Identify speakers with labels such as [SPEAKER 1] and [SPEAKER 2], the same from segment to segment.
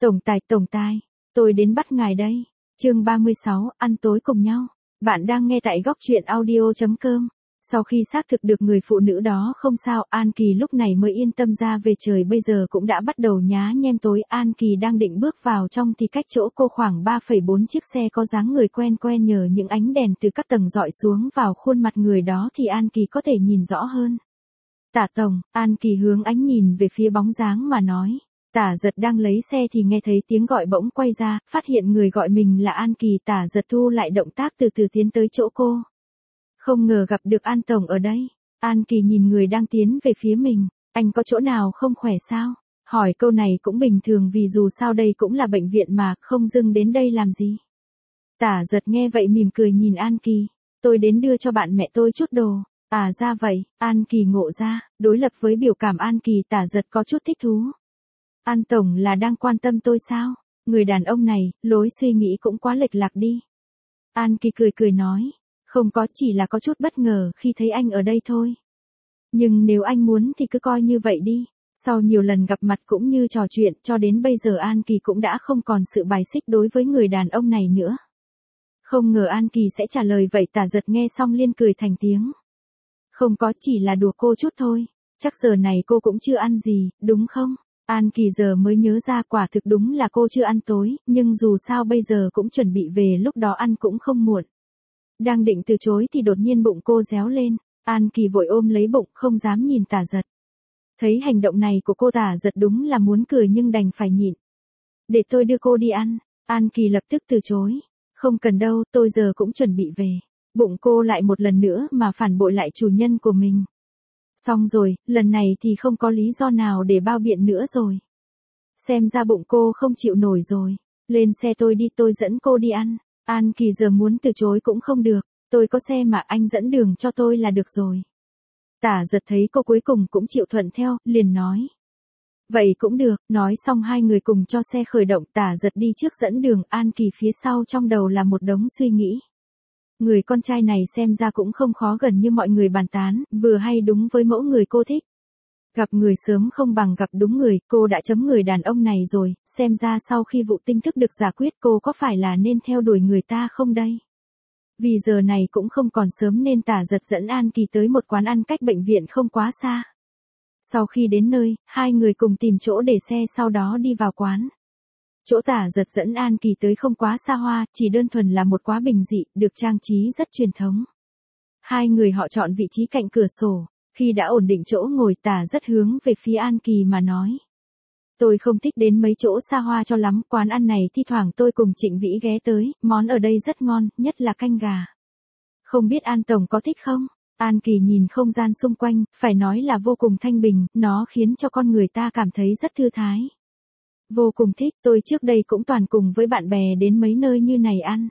[SPEAKER 1] Tổng tài, tôi đến bắt ngài đây. Chương 36, ăn tối cùng nhau. Bạn đang nghe tại góc truyện audio.com. Sau khi xác thực được người phụ nữ đó không sao, An Kỳ lúc này mới yên tâm ra về. Trời bây giờ cũng đã bắt đầu nhá nhem tối. An Kỳ đang định bước vào trong thì cách chỗ cô khoảng 3,4 chiếc xe có dáng người quen quen, nhờ những ánh đèn từ các tầng dọi xuống vào khuôn mặt người đó thì An Kỳ có thể nhìn rõ hơn. Tả tổng. An Kỳ hướng ánh nhìn về phía bóng dáng mà nói. Tả Giật đang lấy xe thì nghe thấy tiếng gọi, bỗng quay ra, phát hiện người gọi mình là An Kỳ. Tả Giật thu lại động tác, từ từ tiến tới chỗ cô. Không ngờ gặp được An tổng ở đây. An Kỳ nhìn người đang tiến về phía mình. Anh có chỗ nào không khỏe sao? Hỏi câu này cũng bình thường, vì dù sao đây cũng là bệnh viện mà, không dưng đến đây làm gì. Tả Giật nghe vậy mỉm cười nhìn An Kỳ. Tôi đến đưa cho bạn mẹ tôi chút đồ. À ra vậy. An Kỳ ngộ ra, đối lập với biểu cảm An Kỳ, Tả Giật có chút thích thú. An tổng là đang quan tâm tôi sao? Người đàn ông này, lối suy nghĩ cũng quá lệch lạc đi. An Kỳ cười nói. Không có, chỉ là có chút bất ngờ khi thấy anh ở đây thôi. Nhưng nếu anh muốn thì cứ coi như vậy đi. Sau nhiều lần gặp mặt cũng như trò chuyện, cho đến bây giờ An Kỳ cũng đã không còn sự bài xích đối với người đàn ông này nữa. Không ngờ An Kỳ sẽ trả lời vậy. Tả Giật nghe xong liên cười thành tiếng. Không có, chỉ là đùa cô chút thôi. Chắc giờ này cô cũng chưa ăn gì, đúng không? An Kỳ giờ mới nhớ ra, quả thực đúng là cô chưa ăn tối, nhưng dù sao bây giờ cũng chuẩn bị về, lúc đó ăn cũng không muộn. Đang định từ chối thì đột nhiên bụng cô réo lên. An Kỳ vội ôm lấy bụng, không dám nhìn Tả Giật. Thấy hành động này của cô, Tả Giật đúng là muốn cười nhưng đành phải nhịn. Để tôi đưa cô đi ăn. An Kỳ lập tức từ chối. Không cần đâu, tôi giờ cũng chuẩn bị về. Bụng cô lại một lần nữa mà phản bội lại chủ nhân của mình. Xong rồi, lần này thì không có lý do nào để bao biện nữa rồi. Xem ra bụng cô không chịu nổi rồi. Lên xe tôi đi, tôi dẫn cô đi ăn. An Kỳ giờ muốn từ chối cũng không được. Tôi có xe mà, anh dẫn đường cho tôi là được rồi. Tả Giật thấy cô cuối cùng cũng chịu thuận theo, liền nói. Vậy cũng được. Nói xong hai người cùng cho xe khởi động. Tả Giật đi trước dẫn đường, An Kỳ phía sau, trong đầu là một đống suy nghĩ. Người con trai này xem ra cũng không khó gần như mọi người bàn tán, vừa hay đúng với mẫu người cô thích. Gặp người sớm không bằng gặp đúng người, cô đã chấm người đàn ông này rồi, xem ra sau khi vụ tinh thức được giải quyết cô có phải là nên theo đuổi người ta không đây? Vì giờ này cũng không còn sớm nên Tả Giật dẫn An Kỳ tới một quán ăn cách bệnh viện không quá xa. Sau khi đến nơi, hai người cùng tìm chỗ để xe, sau đó đi vào quán. Chỗ Tả Giật dẫn An Kỳ tới không quá xa hoa, chỉ đơn thuần là một quán bình dị, được trang trí rất truyền thống. Hai người họ chọn vị trí cạnh cửa sổ. Khi đã ổn định chỗ ngồi, Tả Giật hướng về phía An Kỳ mà nói. Tôi không thích đến mấy chỗ xa hoa cho lắm, quán ăn này thi thoảng tôi cùng Trịnh Vĩ ghé tới, món ở đây rất ngon, nhất là canh gà. Không biết An tổng có thích không? An Kỳ nhìn không gian xung quanh, phải nói là vô cùng thanh bình, nó khiến cho con người ta cảm thấy rất thư thái. Vô cùng thích, tôi trước đây cũng toàn cùng với bạn bè đến mấy nơi như này ăn.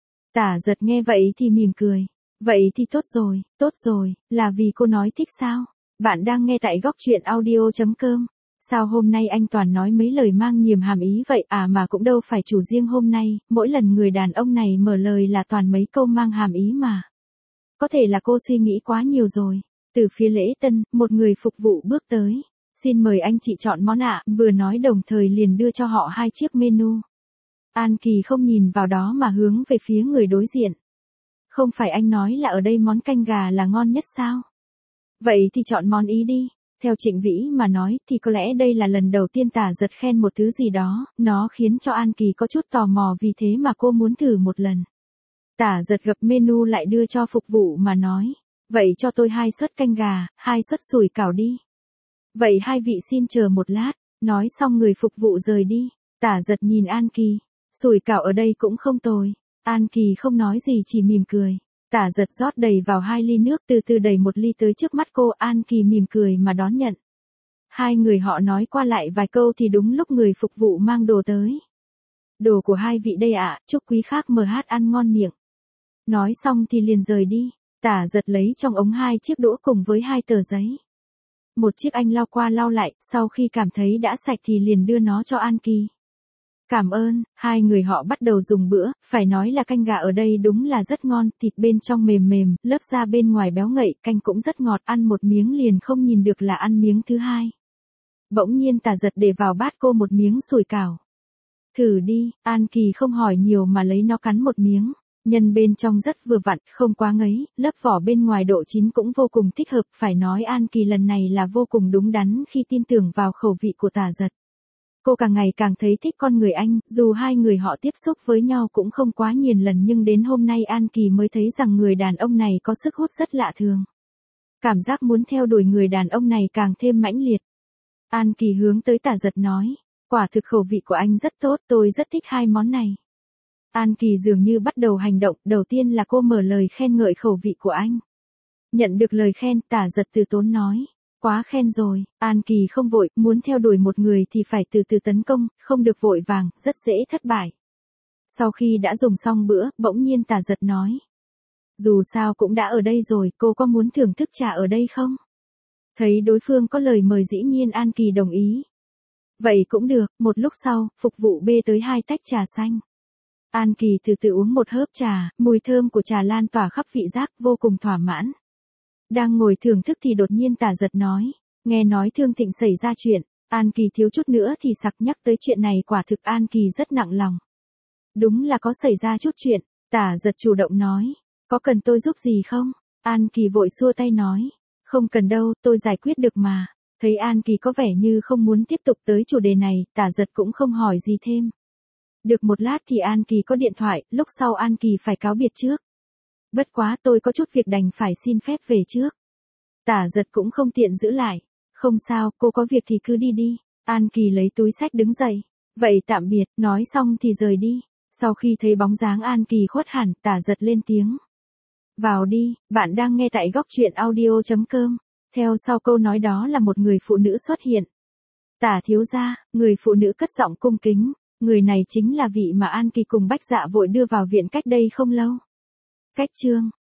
[SPEAKER 1] Tả Giật nghe vậy thì mỉm cười. Vậy thì tốt rồi, là vì cô nói thích sao? Bạn đang nghe tại góc truyện audio.com. Sao hôm nay anh toàn nói mấy lời mang nhiều hàm ý vậy? À mà cũng đâu phải chủ riêng hôm nay, mỗi lần người đàn ông này mở lời là toàn mấy câu mang hàm ý mà. Có thể là cô suy nghĩ quá nhiều rồi. Từ phía lễ tân, một người phục vụ bước tới. Xin mời anh chị chọn món ạ, vừa nói đồng thời liền đưa cho họ hai chiếc menu. An Kỳ không nhìn vào đó mà hướng về phía người đối diện. Không phải anh nói là ở đây món canh gà là ngon nhất sao? Vậy thì chọn món ý đi. Theo Trịnh Vĩ mà nói thì có lẽ đây là lần đầu tiên Tả Giật khen một thứ gì đó, nó khiến cho An Kỳ có chút tò mò, vì thế mà cô muốn thử một lần. Tả Giật gập menu lại đưa cho phục vụ mà nói. Vậy cho tôi 2 suất canh gà, 2 suất sủi cảo đi. Vậy hai vị xin chờ một lát. Nói xong người phục vụ rời đi. Tả Giật nhìn An Kỳ. Sủi cảo ở đây cũng không tồi. An Kỳ không nói gì, chỉ mỉm cười. Tả Giật rót đầy vào 2 ly nước, từ từ đẩy 1 ly tới trước mắt cô. An Kỳ mỉm cười mà đón nhận. Hai người họ nói qua lại vài câu thì đúng lúc người phục vụ mang đồ tới. Đồ của hai vị đây ạ, chúc quý khác MH ăn ngon miệng. Nói xong thì liền rời đi. Tả Giật lấy trong ống 2 chiếc đũa cùng với 2 tờ giấy. Một chiếc anh lau qua lau lại, sau khi cảm thấy đã sạch thì liền đưa nó cho An Kỳ. Cảm ơn. Hai người họ bắt đầu dùng bữa, phải nói là canh gà ở đây đúng là rất ngon, thịt bên trong mềm mềm, lớp da bên ngoài béo ngậy, canh cũng rất ngọt, ăn một miếng liền không nhìn được là ăn miếng thứ hai. Bỗng nhiên Tả Giật để vào bát cô một miếng sủi cảo. Thử đi, An Kỳ không hỏi nhiều mà lấy nó cắn một miếng. Nhân bên trong rất vừa vặn, không quá ngấy, lớp vỏ bên ngoài độ chín cũng vô cùng thích hợp, phải nói An Kỳ lần này là vô cùng đúng đắn khi tin tưởng vào khẩu vị của Tả Giật. Cô càng ngày càng thấy thích con người anh, dù hai người họ tiếp xúc với nhau cũng không quá nhiều lần nhưng đến hôm nay An Kỳ mới thấy rằng người đàn ông này có sức hút rất lạ thường. Cảm giác muốn theo đuổi người đàn ông này càng thêm mãnh liệt. An Kỳ hướng tới Tả Giật nói, quả thực khẩu vị của anh rất tốt, tôi rất thích hai món này. An Kỳ dường như bắt đầu hành động, đầu tiên là cô mở lời khen ngợi khẩu vị của anh. Nhận được lời khen, Tả Giật từ tốn nói, quá khen rồi, An Kỳ không vội, muốn theo đuổi một người thì phải từ từ tấn công, không được vội vàng, rất dễ thất bại. Sau khi đã dùng xong bữa, bỗng nhiên Tả Giật nói, dù sao cũng đã ở đây rồi, cô có muốn thưởng thức trà ở đây không? Thấy đối phương có lời mời dĩ nhiên An Kỳ đồng ý. Vậy cũng được, một lúc sau, phục vụ bê tới 2 tách trà xanh. An Kỳ từ từ uống một hớp trà, mùi thơm của trà lan tỏa khắp vị giác, vô cùng thỏa mãn. Đang ngồi thưởng thức thì đột nhiên Tả Giật nói, nghe nói Thương Thịnh xảy ra chuyện, An Kỳ thiếu chút nữa thì sặc, nhắc tới chuyện này quả thực An Kỳ rất nặng lòng. Đúng là có xảy ra chút chuyện, Tả Giật chủ động nói, có cần tôi giúp gì không? An Kỳ vội xua tay nói, không cần đâu, tôi giải quyết được mà. Thấy An Kỳ có vẻ như không muốn tiếp tục tới chủ đề này, Tả Giật cũng không hỏi gì thêm. Được một lát thì An Kỳ có điện thoại, lúc sau An Kỳ phải cáo biệt trước. Bất quá tôi có chút việc đành phải xin phép về trước. Tả Giật cũng không tiện giữ lại. Không sao, cô có việc thì cứ đi đi. An Kỳ lấy túi xách đứng dậy. Vậy tạm biệt, nói xong thì rời đi. Sau khi thấy bóng dáng An Kỳ khuất hẳn, Tả Giật lên tiếng. Vào đi, bạn đang nghe tại góc truyện audio.com. Theo sau câu nói đó là một người phụ nữ xuất hiện. Tả thiếu gia, người phụ nữ cất giọng cung kính. Người này chính là vị mà An Kỳ cùng Bách Dạ vội đưa vào viện cách đây không lâu. Cách chương